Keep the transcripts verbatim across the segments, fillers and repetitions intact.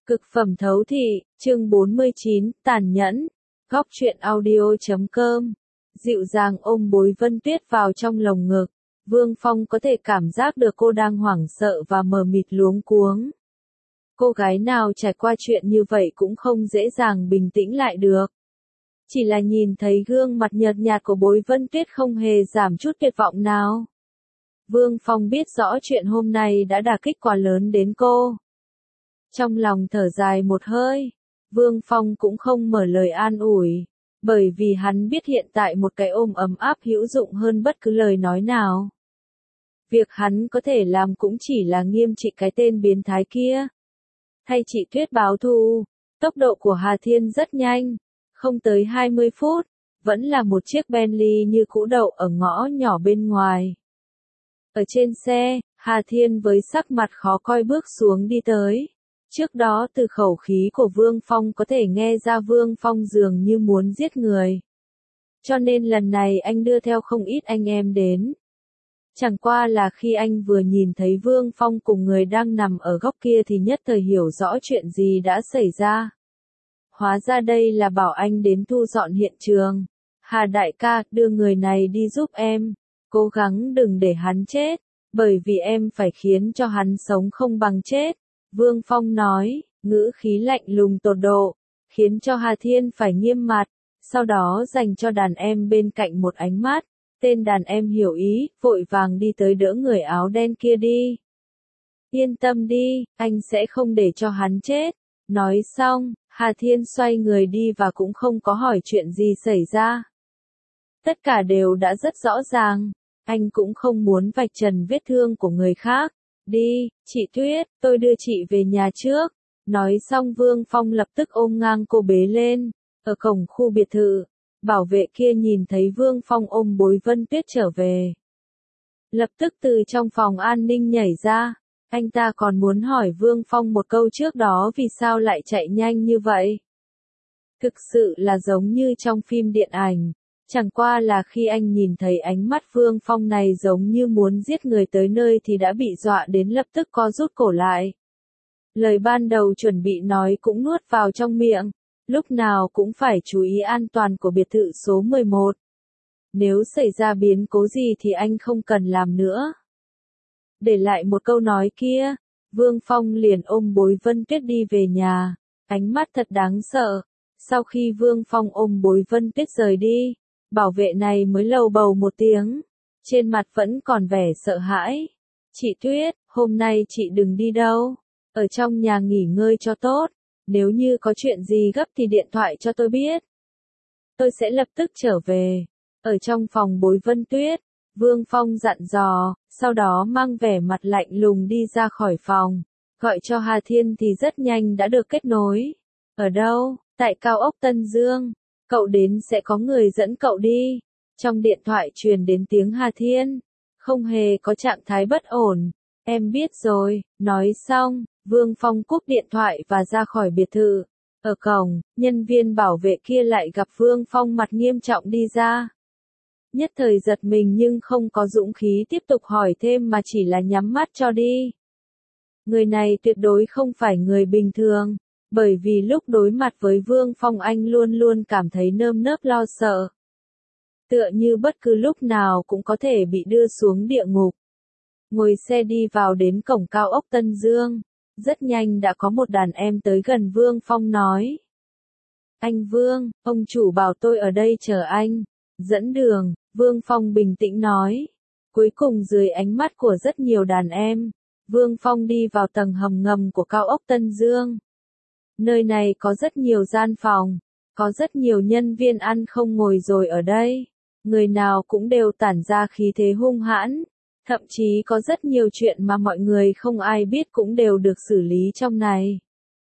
Cực phẩm thấu thị, chương bốn mươi chín, tàn nhẫn. Góc truyện audio.com. Dịu dàng ôm Bối Vân Tuyết vào trong lồng ngực. Vương Phong có thể cảm giác được cô đang hoảng sợ và mờ mịt luống cuống. Cô gái nào trải qua chuyện như vậy cũng không dễ dàng bình tĩnh lại được. Chỉ là nhìn thấy gương mặt nhợt nhạt của Bối Vân Tuyết không hề giảm chút tuyệt vọng nào. Vương Phong biết rõ chuyện hôm nay đã đả kích quá lớn đến cô. Trong lòng thở dài một hơi, Vương Phong cũng không mở lời an ủi, bởi vì hắn biết hiện tại một cái ôm ấm áp hữu dụng hơn bất cứ lời nói nào. Việc hắn có thể làm cũng chỉ là nghiêm trị cái tên biến thái kia. Thay chị Tuyết báo thù, tốc độ của Hà Thiên rất nhanh, không tới hai mươi phút, vẫn là một chiếc Bentley như cũ đậu ở ngõ nhỏ bên ngoài. Ở trên xe, Hà Thiên với sắc mặt khó coi bước xuống đi tới. Trước đó từ khẩu khí của Vương Phong có thể nghe ra Vương Phong dường như muốn giết người. Cho nên lần này anh đưa theo không ít anh em đến. Chẳng qua là khi anh vừa nhìn thấy Vương Phong cùng người đang nằm ở góc kia thì nhất thời hiểu rõ chuyện gì đã xảy ra. Hóa ra đây là bảo anh đến thu dọn hiện trường. Hà đại ca, đưa người này đi giúp em. Cố gắng đừng để hắn chết, bởi vì em phải khiến cho hắn sống không bằng chết. Vương Phong nói, ngữ khí lạnh lùng tột độ, khiến cho Hà Thiên phải nghiêm mặt, sau đó dành cho đàn em bên cạnh một ánh mắt. Tên đàn em hiểu ý, vội vàng đi tới đỡ người áo đen kia đi. Yên tâm đi, anh sẽ không để cho hắn chết. Nói xong, Hà Thiên xoay người đi và cũng không có hỏi chuyện gì xảy ra. Tất cả đều đã rất rõ ràng, anh cũng không muốn vạch trần vết thương của người khác. Đi, chị Tuyết, tôi đưa chị về nhà trước. Nói xong Vương Phong lập tức ôm ngang cô bế lên. Ở cổng khu biệt thự, bảo vệ kia nhìn thấy Vương Phong ôm Bối Vân Tuyết trở về. Lập tức từ trong phòng an ninh nhảy ra. Anh ta còn muốn hỏi Vương Phong một câu trước đó vì sao lại chạy nhanh như vậy. Thực sự là giống như trong phim điện ảnh. Chẳng qua là khi anh nhìn thấy ánh mắt Vương Phong này giống như muốn giết người tới nơi thì đã bị dọa đến lập tức co rút cổ lại. Lời ban đầu chuẩn bị nói cũng nuốt vào trong miệng, lúc nào cũng phải chú ý an toàn của biệt thự số mười một. Nếu xảy ra biến cố gì thì anh không cần làm nữa. Để lại một câu nói kia, Vương Phong liền ôm Bối Vân Tuyết đi về nhà, ánh mắt thật đáng sợ. Sau khi Vương Phong ôm Bối Vân Tuyết rời đi, bảo vệ này mới lầu bầu một tiếng, trên mặt vẫn còn vẻ sợ hãi. Chị Tuyết, hôm nay chị đừng đi đâu, ở trong nhà nghỉ ngơi cho tốt, nếu như có chuyện gì gấp thì điện thoại cho tôi biết. Tôi sẽ lập tức trở về. Ở trong phòng Bối Vân Tuyết, Vương Phong dặn dò, sau đó mang vẻ mặt lạnh lùng đi ra khỏi phòng, gọi cho Hà Thiên thì rất nhanh đã được kết nối. Ở đâu? Tại cao ốc Tân Dương. Cậu đến sẽ có người dẫn cậu đi. Trong điện thoại truyền đến tiếng Hà Thiên. Không hề có trạng thái bất ổn. Em biết rồi. Nói xong, Vương Phong cúp điện thoại và ra khỏi biệt thự. Ở cổng, nhân viên bảo vệ kia lại gặp Vương Phong mặt nghiêm trọng đi ra. Nhất thời giật mình nhưng không có dũng khí tiếp tục hỏi thêm mà chỉ là nhắm mắt cho đi. Người này tuyệt đối không phải người bình thường. Bởi vì lúc đối mặt với Vương Phong anh luôn luôn cảm thấy nơm nớp lo sợ. Tựa như bất cứ lúc nào cũng có thể bị đưa xuống địa ngục. Ngồi xe đi vào đến cổng cao ốc Tân Dương. Rất nhanh đã có một đàn em tới gần Vương Phong nói. Anh Vương, ông chủ bảo tôi ở đây chờ anh. Dẫn đường, Vương Phong bình tĩnh nói. Cuối cùng dưới ánh mắt của rất nhiều đàn em, Vương Phong đi vào tầng hầm ngầm của cao ốc Tân Dương. Nơi này có rất nhiều gian phòng, có rất nhiều nhân viên ăn không ngồi rồi ở đây. Người nào cũng đều tản ra khí thế hung hãn. Thậm chí có rất nhiều chuyện mà mọi người không ai biết cũng đều được xử lý trong này.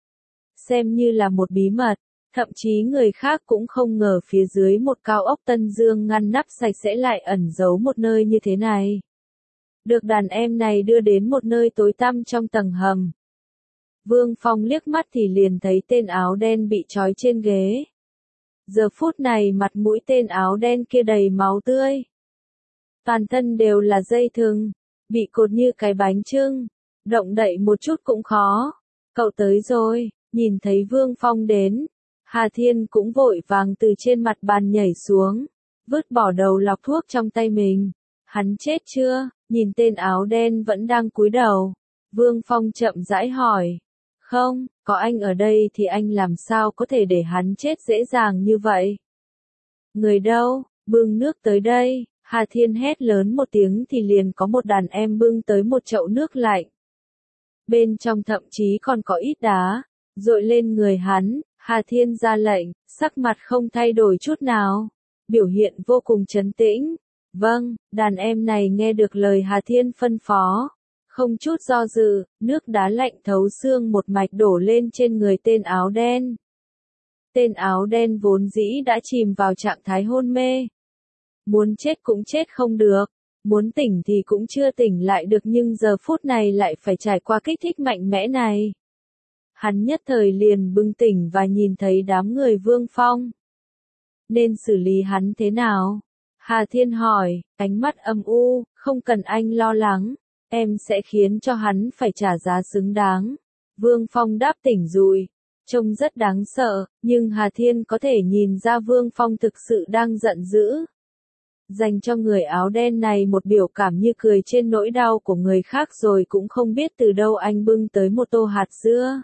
Xem như là một bí mật, thậm chí người khác cũng không ngờ phía dưới một cao ốc Tân Dương ngăn nắp sạch sẽ lại ẩn giấu một nơi như thế này. Được đàn em này đưa đến một nơi tối tăm trong tầng hầm. Vương Phong liếc mắt thì liền thấy tên áo đen bị trói trên ghế. Giờ phút này mặt mũi tên áo đen kia đầy máu tươi. Toàn thân đều là dây thừng, bị cột như cái bánh chưng, động đậy một chút cũng khó. Cậu tới rồi, Nhìn thấy Vương Phong đến, Hà Thiên cũng vội vàng từ trên mặt bàn nhảy xuống, vứt bỏ đầu lọc thuốc trong tay mình. Hắn chết chưa? Nhìn tên áo đen vẫn đang cúi đầu. Vương Phong chậm rãi hỏi. Không, có anh ở đây thì anh làm sao có thể để hắn chết dễ dàng như vậy? Người đâu? Bưng nước tới đây. Hà Thiên hét lớn một tiếng thì liền có một đàn em bưng tới một chậu nước lạnh. Bên trong thậm chí còn có ít đá, dội lên người hắn. Hà Thiên ra lệnh, sắc mặt không thay đổi chút nào, biểu hiện vô cùng trấn tĩnh. Vâng, đàn em này nghe được lời Hà Thiên phân phó, không chút do dự, nước đá lạnh thấu xương một mạch đổ lên trên người tên áo đen. Tên áo đen vốn dĩ đã chìm vào trạng thái hôn mê. Muốn chết cũng chết không được, muốn tỉnh thì cũng chưa tỉnh lại được, nhưng giờ phút này lại phải trải qua kích thích mạnh mẽ này. Hắn nhất thời liền bừng tỉnh và nhìn thấy đám người Vương Phong. Nên xử lý hắn thế nào? Hà Thiên hỏi, ánh mắt âm u, không cần anh lo lắng, em sẽ khiến cho hắn phải trả giá xứng đáng. Vương Phong đáp tỉnh rồi, trông rất đáng sợ, nhưng Hà Thiên có thể nhìn ra Vương Phong thực sự đang giận dữ. Dành cho người áo đen này một biểu cảm như cười trên nỗi đau của người khác, rồi cũng không biết từ đâu anh bưng tới một tô hạt dưa.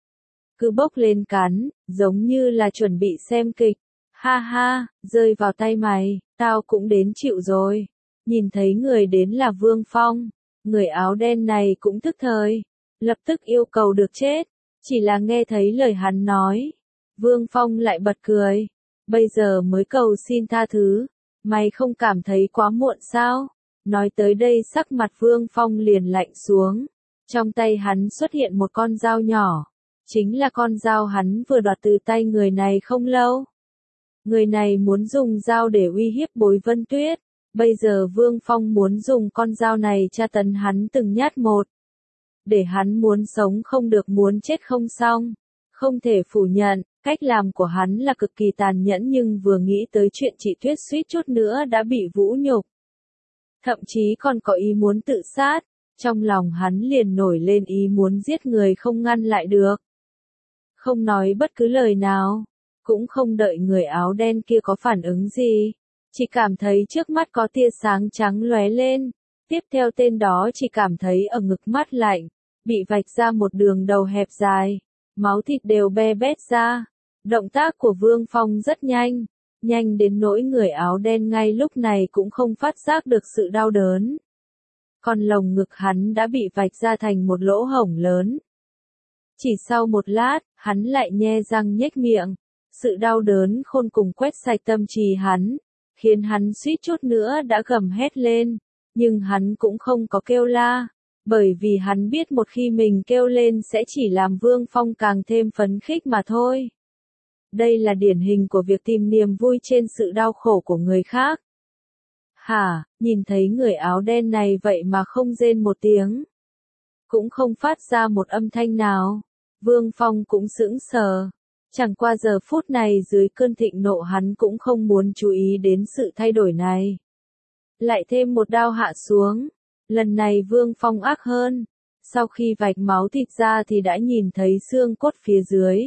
Cứ bốc lên cắn, giống như là chuẩn bị xem kịch. Ha ha, rơi vào tay mày, tao cũng đến chịu rồi. Nhìn thấy người đến là Vương Phong, người áo đen này cũng tức thời, lập tức yêu cầu được chết. Chỉ là nghe thấy lời hắn nói, Vương Phong lại bật cười. Bây giờ mới cầu xin tha thứ, mày không cảm thấy quá muộn sao? Nói tới đây sắc mặt Vương Phong liền lạnh xuống. Trong tay hắn xuất hiện một con dao nhỏ. Chính là con dao hắn vừa đoạt từ tay người này không lâu. Người này muốn dùng dao để uy hiếp Bối Vân Tuyết. Bây giờ Vương Phong muốn dùng con dao này tra tấn hắn từng nhát một. Để hắn muốn sống không được, muốn chết không xong. Không thể phủ nhận, cách làm của hắn là cực kỳ tàn nhẫn, nhưng vừa nghĩ tới chuyện chị Tuyết suýt chút nữa đã bị vũ nhục. Thậm chí còn có ý muốn tự sát. Trong lòng hắn liền nổi lên ý muốn giết người không ngăn lại được. Không nói bất cứ lời nào, cũng không đợi người áo đen kia có phản ứng gì, chỉ cảm thấy trước mắt có tia sáng trắng lóe lên, tiếp theo tên đó chỉ cảm thấy ở ngực mắt lạnh, bị vạch ra một đường đầu hẹp dài, máu thịt đều be bét ra. Động tác của Vương Phong rất nhanh, nhanh đến nỗi người áo đen ngay lúc này cũng không phát giác được sự đau đớn. Còn lồng ngực hắn đã bị vạch ra thành một lỗ hổng lớn. Chỉ sau một lát, hắn lại nhe răng nhếch miệng. Sự đau đớn khôn cùng quét sạch tâm trí hắn, khiến hắn suýt chút nữa đã gầm hét lên. Nhưng hắn cũng không có kêu la, bởi vì hắn biết một khi mình kêu lên sẽ chỉ làm Vương Phong càng thêm phấn khích mà thôi. Đây là điển hình của việc tìm niềm vui trên sự đau khổ của người khác. Hả, nhìn thấy người áo đen này vậy mà không rên một tiếng, cũng không phát ra một âm thanh nào. Vương Phong cũng sững sờ. Chẳng qua giờ phút này dưới cơn thịnh nộ hắn cũng không muốn chú ý đến sự thay đổi này. Lại thêm một đao hạ xuống. Lần này Vương Phong ác hơn. Sau khi vạch máu thịt ra thì đã nhìn thấy xương cốt phía dưới.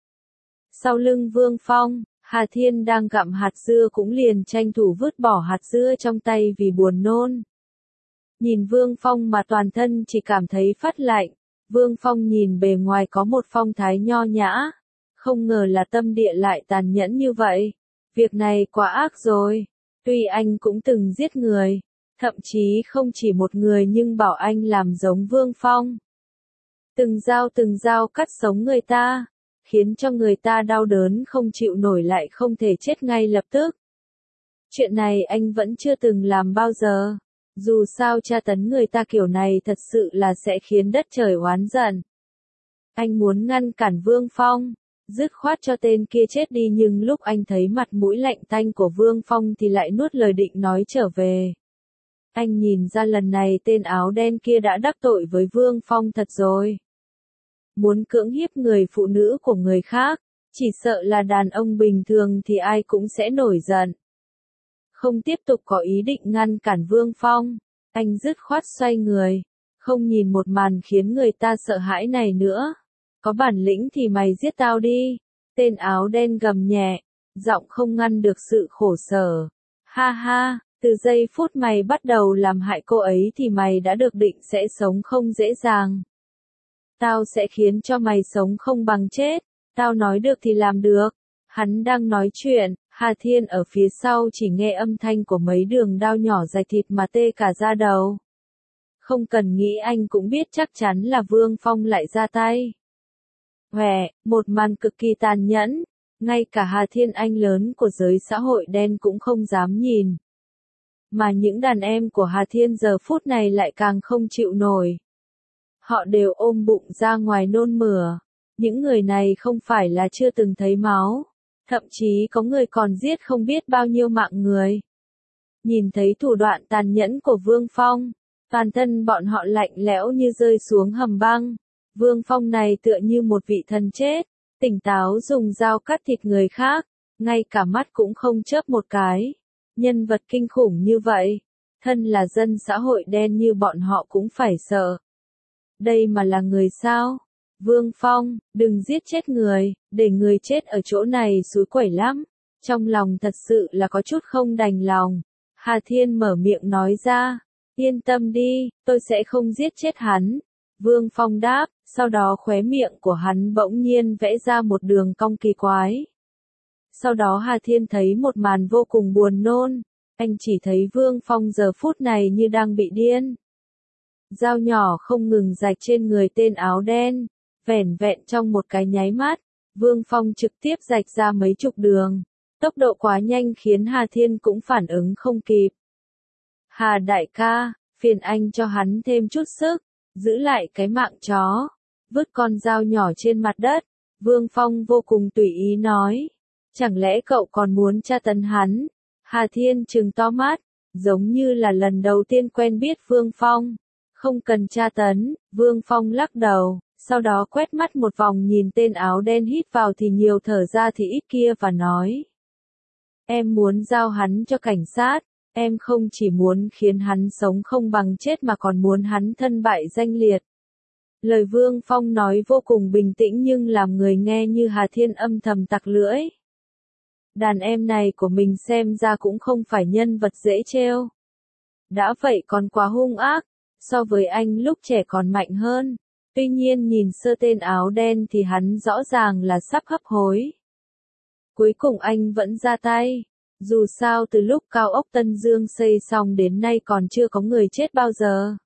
Sau lưng Vương Phong, Hà Thiên đang gặm hạt dưa cũng liền tranh thủ vứt bỏ hạt dưa trong tay vì buồn nôn. Nhìn Vương Phong mà toàn thân chỉ cảm thấy phát lạnh. Vương Phong nhìn bề ngoài có một phong thái nho nhã. Không ngờ là tâm địa lại tàn nhẫn như vậy. Việc này quá ác rồi. Tuy anh cũng từng giết người, thậm chí không chỉ một người, nhưng bảo anh làm giống Vương Phong. Từng dao từng dao cắt sống người ta, khiến cho người ta đau đớn không chịu nổi lại không thể chết ngay lập tức. Chuyện này anh vẫn chưa từng làm bao giờ. Dù sao tra tấn người ta kiểu này thật sự là sẽ khiến đất trời oán giận. Anh muốn ngăn cản Vương Phong, dứt khoát cho tên kia chết đi, nhưng lúc anh thấy mặt mũi lạnh tanh của Vương Phong thì lại nuốt lời định nói trở về. Anh nhìn ra lần này tên áo đen kia đã đắc tội với Vương Phong thật rồi. Muốn cưỡng hiếp người phụ nữ của người khác, chỉ sợ là đàn ông bình thường thì ai cũng sẽ nổi giận. Không tiếp tục có ý định ngăn cản Vương Phong, anh dứt khoát xoay người, không nhìn một màn khiến người ta sợ hãi này nữa. Có bản lĩnh thì mày giết tao đi. Tên áo đen gầm nhẹ, giọng không ngăn được sự khổ sở. Ha ha, từ giây phút mày bắt đầu làm hại cô ấy thì mày đã được định sẽ sống không dễ dàng. Tao sẽ khiến cho mày sống không bằng chết. Tao nói được thì làm được. Hắn đang nói chuyện, Hà Thiên ở phía sau chỉ nghe âm thanh của mấy đường đao nhỏ dài thịt mà tê cả da đầu. Không cần nghĩ anh cũng biết chắc chắn là Vương Phong lại ra tay. Hòe, một màn cực kỳ tàn nhẫn, ngay cả Hà Thiên Anh lớn của giới xã hội đen cũng không dám nhìn. Mà những đàn em của Hà Thiên giờ phút này lại càng không chịu nổi. Họ đều ôm bụng ra ngoài nôn mửa. Những người này không phải là chưa từng thấy máu. Thậm chí có người còn giết không biết bao nhiêu mạng người. Nhìn thấy thủ đoạn tàn nhẫn của Vương Phong, toàn thân bọn họ lạnh lẽo như rơi xuống hầm băng. Vương Phong này tựa như một vị thần chết, tỉnh táo dùng dao cắt thịt người khác, ngay cả mắt cũng không chớp một cái. Nhân vật kinh khủng như vậy, thân là dân xã hội đen như bọn họ cũng phải sợ. Đây mà là người sao? Vương Phong, đừng giết chết người, để người chết ở chỗ này xúi quẩy lắm. Trong lòng thật sự là có chút không đành lòng. Hà Thiên mở miệng nói ra, yên tâm đi, tôi sẽ không giết chết hắn. Vương Phong đáp, sau đó khóe miệng của hắn bỗng nhiên vẽ ra một đường cong kỳ quái. Sau đó Hà Thiên thấy một màn vô cùng buồn nôn, anh chỉ thấy Vương Phong giờ phút này như đang bị điên. Dao nhỏ không ngừng rạch trên người tên áo đen, vẻn vẹn trong một cái nháy mắt, Vương Phong trực tiếp rạch ra mấy chục đường. Tốc độ quá nhanh khiến Hà Thiên cũng phản ứng không kịp. Hà đại ca, phiền anh cho hắn thêm chút sức, giữ lại cái mạng chó, vứt con dao nhỏ trên mặt đất. Vương Phong vô cùng tùy ý nói, chẳng lẽ cậu còn muốn tra tấn hắn? Hà Thiên trừng to mắt, giống như là lần đầu tiên quen biết Vương Phong. Không cần tra tấn, Vương Phong lắc đầu, sau đó quét mắt một vòng nhìn tên áo đen hít vào thì nhiều thở ra thì ít kia và nói. Em muốn giao hắn cho cảnh sát, em không chỉ muốn khiến hắn sống không bằng chết mà còn muốn hắn thân bại danh liệt. Lời Vương Phong nói vô cùng bình tĩnh nhưng làm người nghe như Hà Thiên âm thầm tặc lưỡi. Đàn em này của mình xem ra cũng không phải nhân vật dễ trêu. Đã vậy còn quá hung ác, so với anh lúc trẻ còn mạnh hơn. Tuy nhiên nhìn sơ tên áo đen thì hắn rõ ràng là sắp hấp hối. Cuối cùng anh vẫn ra tay. Dù sao từ lúc cao ốc Tân Dương xây xong đến nay còn chưa có người chết bao giờ.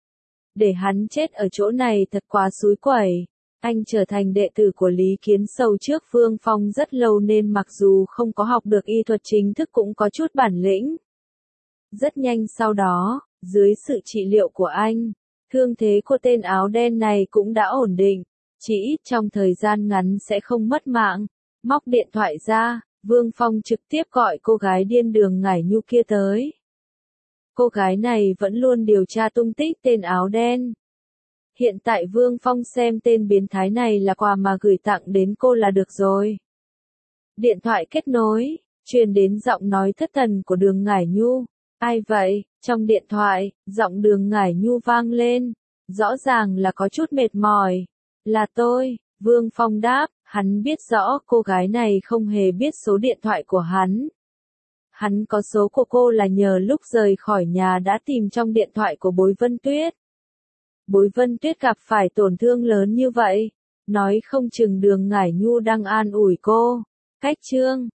Để hắn chết ở chỗ này thật quá xúi quẩy. Anh trở thành đệ tử của Lý Kiến Sầu trước Vương Phong rất lâu nên mặc dù không có học được y thuật chính thức cũng có chút bản lĩnh. Rất nhanh sau đó, dưới sự trị liệu của anh, thương thế của tên áo đen này cũng đã ổn định, chỉ ít trong thời gian ngắn sẽ không mất mạng. Móc điện thoại ra, Vương Phong trực tiếp gọi cô gái điên đường Ngải Nhu kia tới. Cô gái này vẫn luôn điều tra tung tích tên áo đen. Hiện tại Vương Phong xem tên biến thái này là quà mà gửi tặng đến cô là được rồi. Điện thoại kết nối, truyền đến giọng nói thất thần của đường Ngải Nhu. Ai vậy? Trong điện thoại, giọng đường Ngải Nhu vang lên. Rõ ràng là có chút mệt mỏi. Là tôi, Vương Phong đáp, hắn biết rõ cô gái này không hề biết số điện thoại của hắn. Hắn có số của cô là nhờ lúc rời khỏi nhà đã tìm trong điện thoại của Bối Vân Tuyết. Bối Vân Tuyết gặp phải tổn thương lớn như vậy, nói không chừng đường Ngải Nhu đang an ủi cô. Cách chương